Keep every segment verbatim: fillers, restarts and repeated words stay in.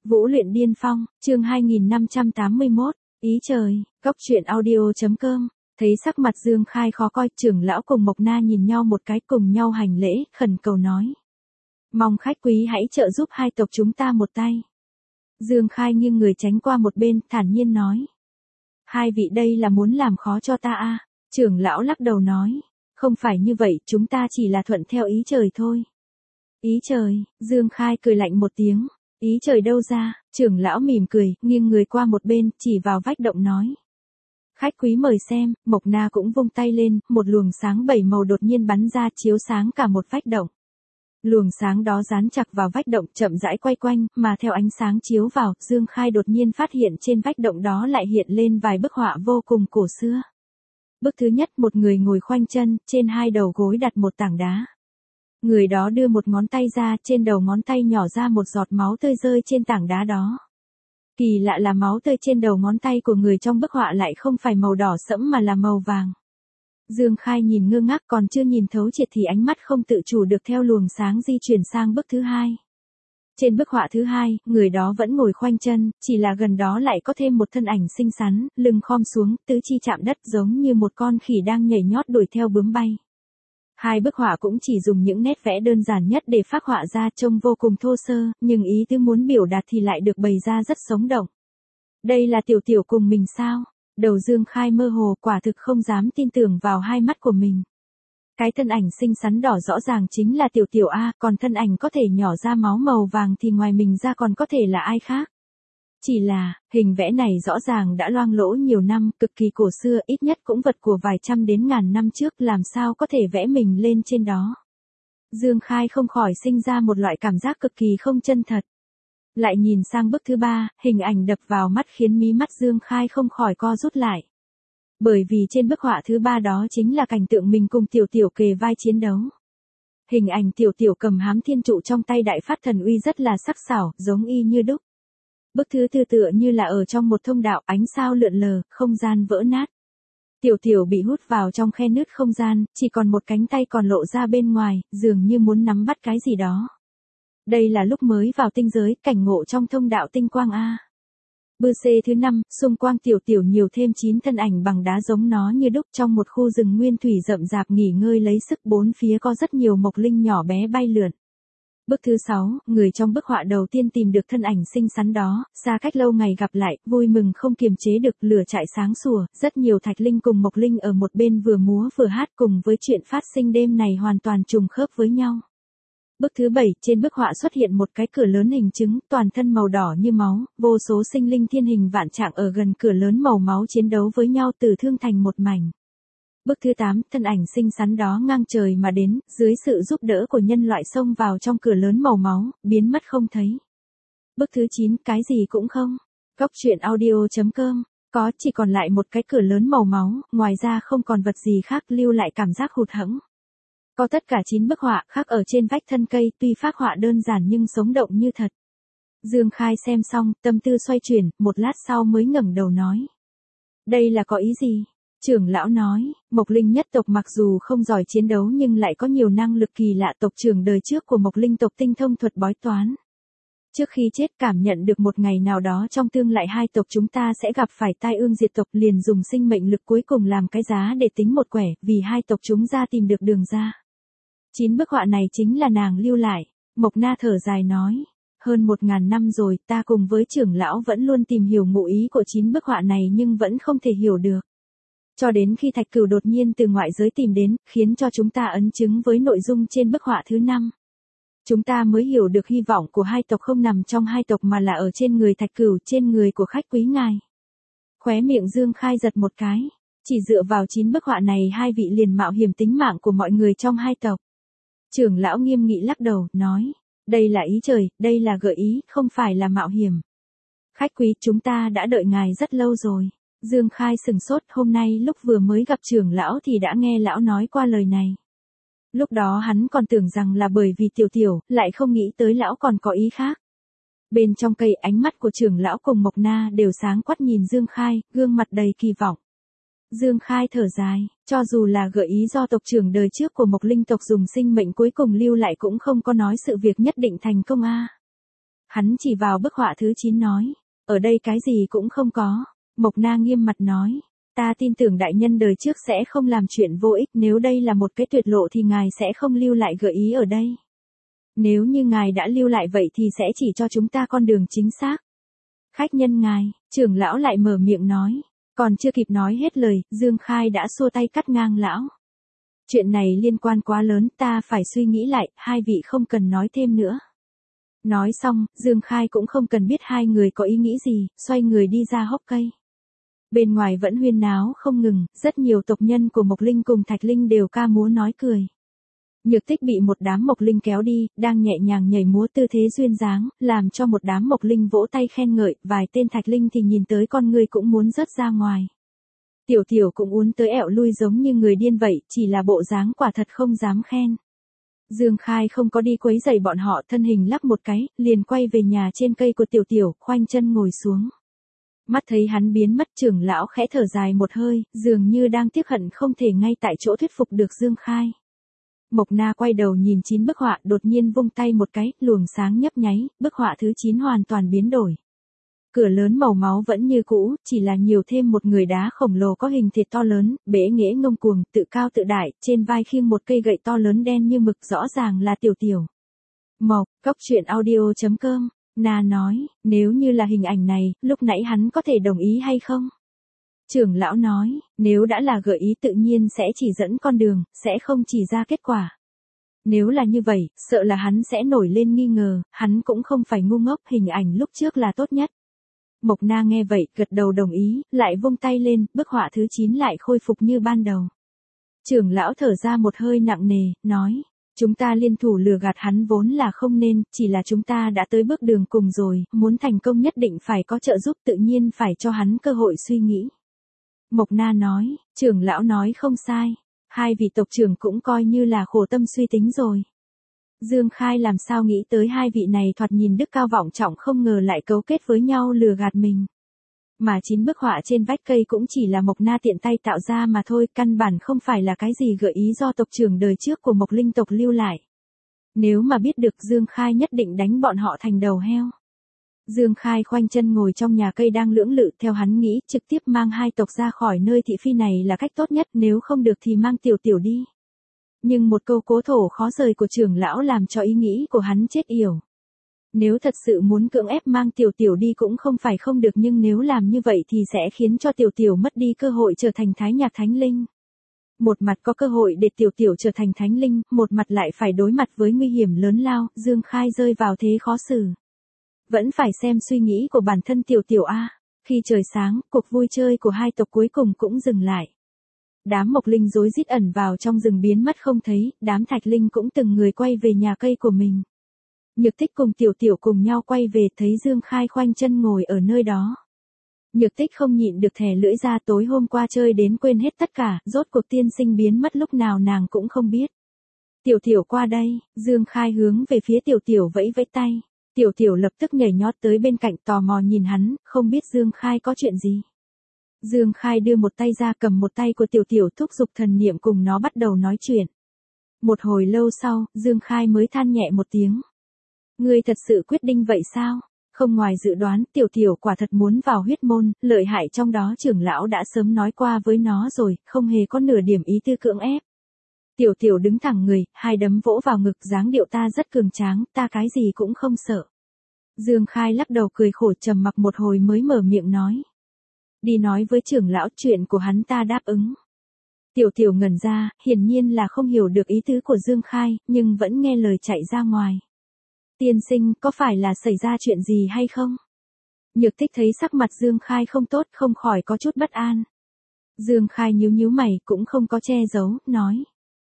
Vũ luyện điên phong, chương hai nghìn năm trăm tám mươi mốt, ý trời, góc truyện audio.com. Thấy sắc mặt Dương Khai khó coi, trưởng lão cùng Mộc Na nhìn nhau một cái, cùng nhau hành lễ, khẩn cầu nói. Mong khách quý hãy trợ giúp hai tộc chúng ta một tay. Dương Khai nghiêng người tránh qua một bên, thản nhiên nói. Hai vị đây là muốn làm khó cho ta à? Trưởng lão lắc đầu nói. Không phải như vậy, chúng ta chỉ là thuận theo ý trời thôi. Ý trời, Dương Khai cười lạnh một tiếng. Ý trời đâu ra? Trưởng lão mỉm cười, nghiêng người qua một bên, chỉ vào vách động nói. Khách quý mời xem. Mộc Na cũng vung tay lên, một luồng sáng bảy màu đột nhiên bắn ra, chiếu sáng cả một vách động. Luồng sáng đó dán chặt vào vách động, chậm rãi quay quanh, mà theo ánh sáng chiếu vào, Dương Khai đột nhiên phát hiện trên vách động đó lại hiện lên vài bức họa vô cùng cổ xưa. Bức thứ nhất, một người ngồi khoanh chân, trên hai đầu gối đặt một tảng đá. Người đó đưa một ngón tay ra, trên đầu ngón tay nhỏ ra một giọt máu tươi rơi trên tảng đá đó. Kỳ lạ là máu tươi trên đầu ngón tay của người trong bức họa lại không phải màu đỏ sẫm mà là màu vàng. Dương Khai nhìn ngơ ngác, còn chưa nhìn thấu triệt thì ánh mắt không tự chủ được theo luồng sáng di chuyển sang bức thứ hai. Trên bức họa thứ hai, người đó vẫn ngồi khoanh chân, chỉ là gần đó lại có thêm một thân ảnh xinh xắn, lưng khom xuống, tứ chi chạm đất giống như một con khỉ đang nhảy nhót đuổi theo bướm bay. Hai bức họa cũng chỉ dùng những nét vẽ đơn giản nhất để phác họa ra, trông vô cùng thô sơ, nhưng ý tứ muốn biểu đạt thì lại được bày ra rất sống động. Đây là Tiểu Tiểu cùng mình sao? Đầu Dương Khai mơ hồ, quả thực không dám tin tưởng vào hai mắt của mình. Cái thân ảnh xinh xắn đỏ rõ ràng chính là Tiểu Tiểu A, còn thân ảnh có thể nhỏ ra máu màu vàng thì ngoài mình ra còn có thể là ai khác. Chỉ là, hình vẽ này rõ ràng đã loang lỗ nhiều năm, cực kỳ cổ xưa, ít nhất cũng vật của vài trăm đến ngàn năm trước, làm sao có thể vẽ mình lên trên đó. Dương Khai không khỏi sinh ra một loại cảm giác cực kỳ không chân thật. Lại nhìn sang bức thứ ba, hình ảnh đập vào mắt khiến mí mắt Dương Khai không khỏi co rút lại. Bởi vì trên bức họa thứ ba đó chính là cảnh tượng mình cùng Tiểu Tiểu kề vai chiến đấu. Hình ảnh Tiểu Tiểu cầm hám thiên trụ trong tay đại phát thần uy rất là sắc sảo, giống y như đúc. Bức thứ tư tựa như là ở trong một thông đạo, ánh sao lượn lờ, không gian vỡ nát. Tiểu Tiểu bị hút vào trong khe nứt không gian, chỉ còn một cánh tay còn lộ ra bên ngoài, dường như muốn nắm bắt cái gì đó. Đây là lúc mới vào tinh giới, cảnh ngộ trong thông đạo tinh quang A. Bư xê thứ năm, xung quanh Tiểu Tiểu nhiều thêm chín thân ảnh bằng đá giống nó như đúc trong một khu rừng nguyên thủy rậm rạp nghỉ ngơi lấy sức, bốn phía có rất nhiều mộc linh nhỏ bé bay lượn. Bức thứ sáu, người trong bức họa đầu tiên tìm được thân ảnh xinh xắn đó, xa cách lâu ngày gặp lại, vui mừng không kiềm chế được, lửa trại sáng sủa, rất nhiều thạch linh cùng mộc linh ở một bên vừa múa vừa hát, cùng với chuyện phát sinh đêm này hoàn toàn trùng khớp với nhau. Bức thứ bảy, trên bức họa xuất hiện một cái cửa lớn hình trứng, toàn thân màu đỏ như máu, vô số sinh linh thiên hình vạn trạng ở gần cửa lớn màu máu chiến đấu với nhau, tử thương thành một mảnh. Bức thứ tám, thân ảnh xinh xắn đó ngang trời mà đến, dưới sự giúp đỡ của nhân loại xông vào trong cửa lớn màu máu, biến mất không thấy. Bức thứ chín, cái gì cũng không. Góc truyện audio.com, có chỉ còn lại một cái cửa lớn màu máu, ngoài ra không còn vật gì khác, lưu lại cảm giác hụt hẫng. Có tất cả chín bức họa khác ở trên vách thân cây, tuy phác họa đơn giản nhưng sống động như thật. Dương Khai xem xong, tâm tư xoay chuyển, một lát sau mới ngẩng đầu nói. Đây là có ý gì? Trưởng lão nói, Mộc Linh nhất tộc mặc dù không giỏi chiến đấu nhưng lại có nhiều năng lực kỳ lạ, tộc trưởng đời trước của Mộc Linh tộc tinh thông thuật bói toán. Trước khi chết cảm nhận được một ngày nào đó trong tương lai hai tộc chúng ta sẽ gặp phải tai ương diệt tộc, liền dùng sinh mệnh lực cuối cùng làm cái giá để tính một quẻ, vì hai tộc chúng ra tìm được đường ra. Chín bức họa này chính là nàng lưu lại. Mộc Na thở dài nói, hơn một ngàn năm rồi, ta cùng với trưởng lão vẫn luôn tìm hiểu ngụ ý của chín bức họa này nhưng vẫn không thể hiểu được. Cho đến khi Thạch Cửu đột nhiên từ ngoại giới tìm đến, khiến cho chúng ta ấn chứng với nội dung trên bức họa thứ năm. Chúng ta mới hiểu được hy vọng của hai tộc không nằm trong hai tộc mà là ở trên người Thạch Cửu, trên người của khách quý ngài. Khóe miệng Dương Khai giật một cái, chỉ dựa vào chín bức họa này hai vị liền mạo hiểm tính mạng của mọi người trong hai tộc. Trưởng lão nghiêm nghị lắc đầu, nói, đây là ý trời, đây là gợi ý, không phải là mạo hiểm. Khách quý, chúng ta đã đợi ngài rất lâu rồi. Dương Khai sừng sốt, hôm nay lúc vừa mới gặp trưởng lão thì đã nghe lão nói qua lời này. Lúc đó hắn còn tưởng rằng là bởi vì Tiểu Tiểu, lại không nghĩ tới lão còn có ý khác. Bên trong cây, ánh mắt của trưởng lão cùng Mộc Na đều sáng quắc nhìn Dương Khai, gương mặt đầy kỳ vọng. Dương Khai thở dài, cho dù là gợi ý do tộc trưởng đời trước của Mộc Linh tộc dùng sinh mệnh cuối cùng lưu lại cũng không có nói sự việc nhất định thành công a. Hắn chỉ vào bức họa thứ chín nói, ở đây cái gì cũng không có. Mộc Na nghiêm mặt nói, ta tin tưởng đại nhân đời trước sẽ không làm chuyện vô ích, nếu đây là một cái tuyệt lộ thì ngài sẽ không lưu lại gợi ý ở đây. Nếu như ngài đã lưu lại vậy thì sẽ chỉ cho chúng ta con đường chính xác. Khách nhân ngài, trưởng lão lại mở miệng nói, còn chưa kịp nói hết lời, Dương Khai đã xua tay cắt ngang lão. Chuyện này liên quan quá lớn, ta phải suy nghĩ lại, hai vị không cần nói thêm nữa. Nói xong, Dương Khai cũng không cần biết hai người có ý nghĩ gì, xoay người đi ra hốc cây. Bên ngoài vẫn huyên náo không ngừng, rất nhiều tộc nhân của Mộc Linh cùng Thạch Linh đều ca múa nói cười. Nhược Tích bị một đám Mộc Linh kéo đi, đang nhẹ nhàng nhảy múa tư thế duyên dáng, làm cho một đám Mộc Linh vỗ tay khen ngợi, vài tên Thạch Linh thì nhìn tới con người cũng muốn rớt ra ngoài. Tiểu Tiểu cũng uốn tới ẹo lui giống như người điên vậy, chỉ là bộ dáng quả thật không dám khen. Dương Khai không có đi quấy rầy bọn họ, thân hình lắc một cái, liền quay về nhà trên cây của Tiểu Tiểu, khoanh chân ngồi xuống. Mắt thấy hắn biến mất, trưởng lão khẽ thở dài một hơi, dường như đang tiếc hận không thể ngay tại chỗ thuyết phục được Dương Khai. Mộc Na quay đầu nhìn chín bức họa, đột nhiên vung tay một cái, luồng sáng nhấp nháy, bức họa thứ chín hoàn toàn biến đổi. Cửa lớn màu máu vẫn như cũ, chỉ là nhiều thêm một người đá khổng lồ có hình thịt to lớn, bẽ nghễ ngông cuồng, tự cao tự đại, trên vai khiêng một cây gậy to lớn đen như mực, rõ ràng là Tiểu Tiểu. Mộc, Cốc Truyện Audio chấm com, Na nói, nếu như là hình ảnh này, lúc nãy hắn có thể đồng ý hay không? Trưởng lão nói, nếu đã là gợi ý tự nhiên sẽ chỉ dẫn con đường, sẽ không chỉ ra kết quả. Nếu là như vậy, sợ là hắn sẽ nổi lên nghi ngờ, hắn cũng không phải ngu ngốc, hình ảnh lúc trước là tốt nhất. Mộc Na nghe vậy, gật đầu đồng ý, lại vung tay lên, bức họa thứ chín lại khôi phục như ban đầu. Trưởng lão thở ra một hơi nặng nề, nói, chúng ta liên thủ lừa gạt hắn vốn là không nên, chỉ là chúng ta đã tới bước đường cùng rồi, muốn thành công nhất định phải có trợ giúp, tự nhiên phải cho hắn cơ hội suy nghĩ. Mộc Na nói, trưởng lão nói không sai, hai vị tộc trưởng cũng coi như là khổ tâm suy tính rồi. Dương Khai làm sao nghĩ tới hai vị này thoạt nhìn đức cao vọng trọng, không ngờ lại cấu kết với nhau lừa gạt mình. Mà chín bức họa trên vách cây cũng chỉ là Mộc Na tiện tay tạo ra mà thôi, căn bản không phải là cái gì gợi ý do tộc trưởng đời trước của Mộc Linh tộc lưu lại. Nếu mà biết được, Dương Khai nhất định đánh bọn họ thành đầu heo. Dương Khai khoanh chân ngồi trong nhà cây đang lưỡng lự, theo hắn nghĩ, trực tiếp mang hai tộc ra khỏi nơi thị phi này là cách tốt nhất, nếu không được thì mang Tiểu Tiểu đi. Nhưng một câu cố thổ khó rời của trưởng lão làm cho ý nghĩ của hắn chết yểu. Nếu thật sự muốn cưỡng ép mang Tiểu Tiểu đi cũng không phải không được, nhưng nếu làm như vậy thì sẽ khiến cho Tiểu Tiểu mất đi cơ hội trở thành Thái Nhạc Thánh Linh. Một mặt có cơ hội để Tiểu Tiểu trở thành Thánh Linh, một mặt lại phải đối mặt với nguy hiểm lớn lao, Dương Khai rơi vào thế khó xử. Vẫn phải xem suy nghĩ của bản thân Tiểu Tiểu a. Khi trời sáng, cuộc vui chơi của hai tộc cuối cùng cũng dừng lại. Đám Mộc Linh rối rít ẩn vào trong rừng biến mất không thấy, đám Thạch Linh cũng từng người quay về nhà cây của mình. Nhược Tích cùng Tiểu Tiểu cùng nhau quay về, thấy Dương Khai khoanh chân ngồi ở nơi đó. Nhược Tích không nhịn được thè lưỡi ra, tối hôm qua chơi đến quên hết tất cả, rốt cuộc tiên sinh biến mất lúc nào nàng cũng không biết. Tiểu Tiểu qua đây, Dương Khai hướng về phía Tiểu Tiểu vẫy vẫy tay. Tiểu Tiểu lập tức nhảy nhót tới bên cạnh, tò mò nhìn hắn, không biết Dương Khai có chuyện gì. Dương Khai đưa một tay ra, cầm một tay của Tiểu Tiểu, thúc giục thần niệm cùng nó bắt đầu nói chuyện. Một hồi lâu sau, Dương Khai mới than nhẹ một tiếng. Ngươi thật sự quyết định vậy sao? Không ngoài dự đoán, Tiểu Tiểu quả thật muốn vào huyết môn, lợi hại trong đó trưởng lão đã sớm nói qua với nó rồi, không hề có nửa điểm ý tư cưỡng ép. Tiểu Tiểu đứng thẳng người, hai đấm vỗ vào ngực, dáng điệu ta rất cường tráng, ta cái gì cũng không sợ. Dương Khai lắc đầu cười khổ, trầm mặc một hồi mới mở miệng nói. Đi nói với trưởng lão, chuyện của hắn ta đáp ứng. Tiểu Tiểu ngẩn ra, hiển nhiên là không hiểu được ý tứ của Dương Khai, nhưng vẫn nghe lời chạy ra ngoài. Tiên sinh, có phải là xảy ra chuyện gì hay không? Nhược Tích thấy sắc mặt Dương Khai không tốt, không khỏi có chút bất an. Dương Khai nhíu nhíu mày, cũng không có che giấu, nói.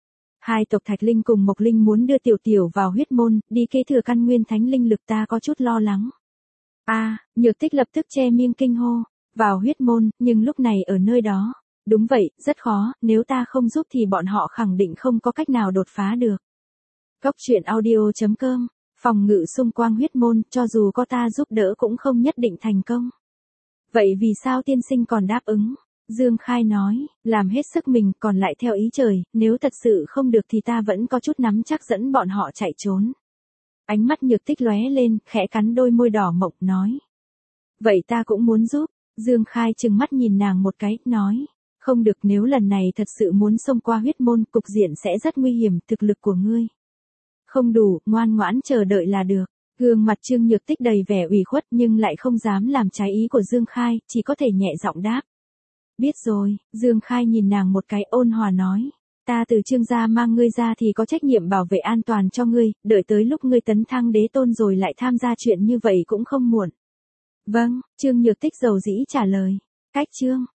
Hai tộc Thạch Linh cùng Mộc Linh muốn đưa Tiểu Tiểu vào huyết môn, đi kế thừa căn nguyên thánh linh lực, ta có chút lo lắng. A, à, Nhược Tích lập tức che miệng kinh hô. Vào huyết môn, nhưng lúc này ở nơi đó. Đúng vậy, rất khó, nếu ta không giúp thì bọn họ khẳng định không có cách nào đột phá được. Cốc Truyện Audio chấm com, phòng ngự xung quanh huyết môn, cho dù có ta giúp đỡ cũng không nhất định thành công. Vậy vì sao tiên sinh còn đáp ứng? Dương Khai nói, làm hết sức mình, còn lại theo ý trời, nếu thật sự không được thì ta vẫn có chút nắm chắc dẫn bọn họ chạy trốn. Ánh mắt Nhược Tích lóe lên, khẽ cắn đôi môi đỏ mọng, nói. Vậy ta cũng muốn giúp. Dương Khai trừng mắt nhìn nàng một cái, nói. Không được, nếu lần này thật sự muốn xông qua huyết môn, cục diện sẽ rất nguy hiểm, thực lực của ngươi không đủ, ngoan ngoãn chờ đợi là được. Gương mặt Trương Nhược Tích đầy vẻ ủy khuất nhưng lại không dám làm trái ý của Dương Khai, chỉ có thể nhẹ giọng đáp. Biết rồi. Dương Khai nhìn nàng một cái, ôn hòa nói. Ta từ Trương gia mang ngươi ra thì có trách nhiệm bảo vệ an toàn cho ngươi, đợi tới lúc ngươi tấn thăng đế tôn rồi lại tham gia chuyện như vậy cũng không muộn. Vâng. Trương Nhược Tích dầu dĩ trả lời. Cách Trương